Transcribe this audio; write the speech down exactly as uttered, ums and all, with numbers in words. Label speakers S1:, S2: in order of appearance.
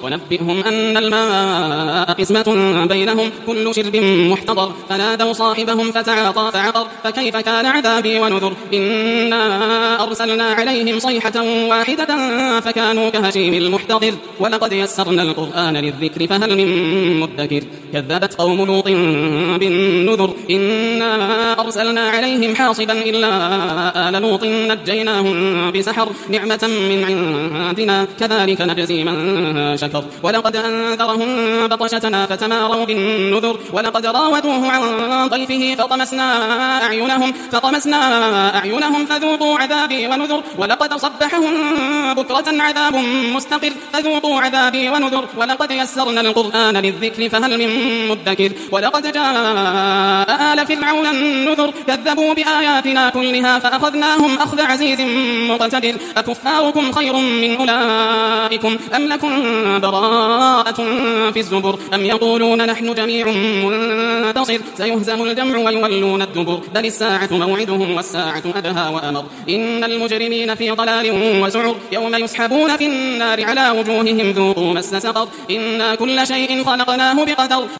S1: ونبئهم أن الماء قسمة بينهم كل شرب محتضر فنادوا صاحبهم فتعاطى فعقر فكيف كان عذابي ونذر إنا أرسلنا عليهم صيحة واحدة فكانوا كهشيم المحتضر ولقد يسرنا القرآن للذكر فهل من مدكر كذبت قوم لوط بالنذر إنا أرسلنا عليهم حاصبا إلا آل لوط نجيناهم بسحر نعمة من عندنا كذلك نجزي من شكر ولقد أنذرهم بطشتنا فتماروا بالنذر ولقد راودوه عن ضيفه فطمسنا أعينهم فطمسنا أعينهم فذوقوا عذابي ونذر ولقد صبحهم بكرة عذاب مستقر فذوقوا عذابي ونذر ولقد يسرنا القرآن للذكر فهل من مدكر ولقد جاء آل فرعون النذر كذبوا بآياتنا كلها فأخذناهم أخذ عزيز مقتدر أكفاركم خير من أولئكم أم لكم براءة في الزبر أم يقولون نحن جميع منتصر سيهزم الجمع ويولون الدبر بل الساعة موعدهم والساعة أدهى وأمر إن المجرمين في ضلال وسعر يوم يسحبون في النار على وجوههم ذوقوا مس سقر إنا كل شيء خلقناه بقدر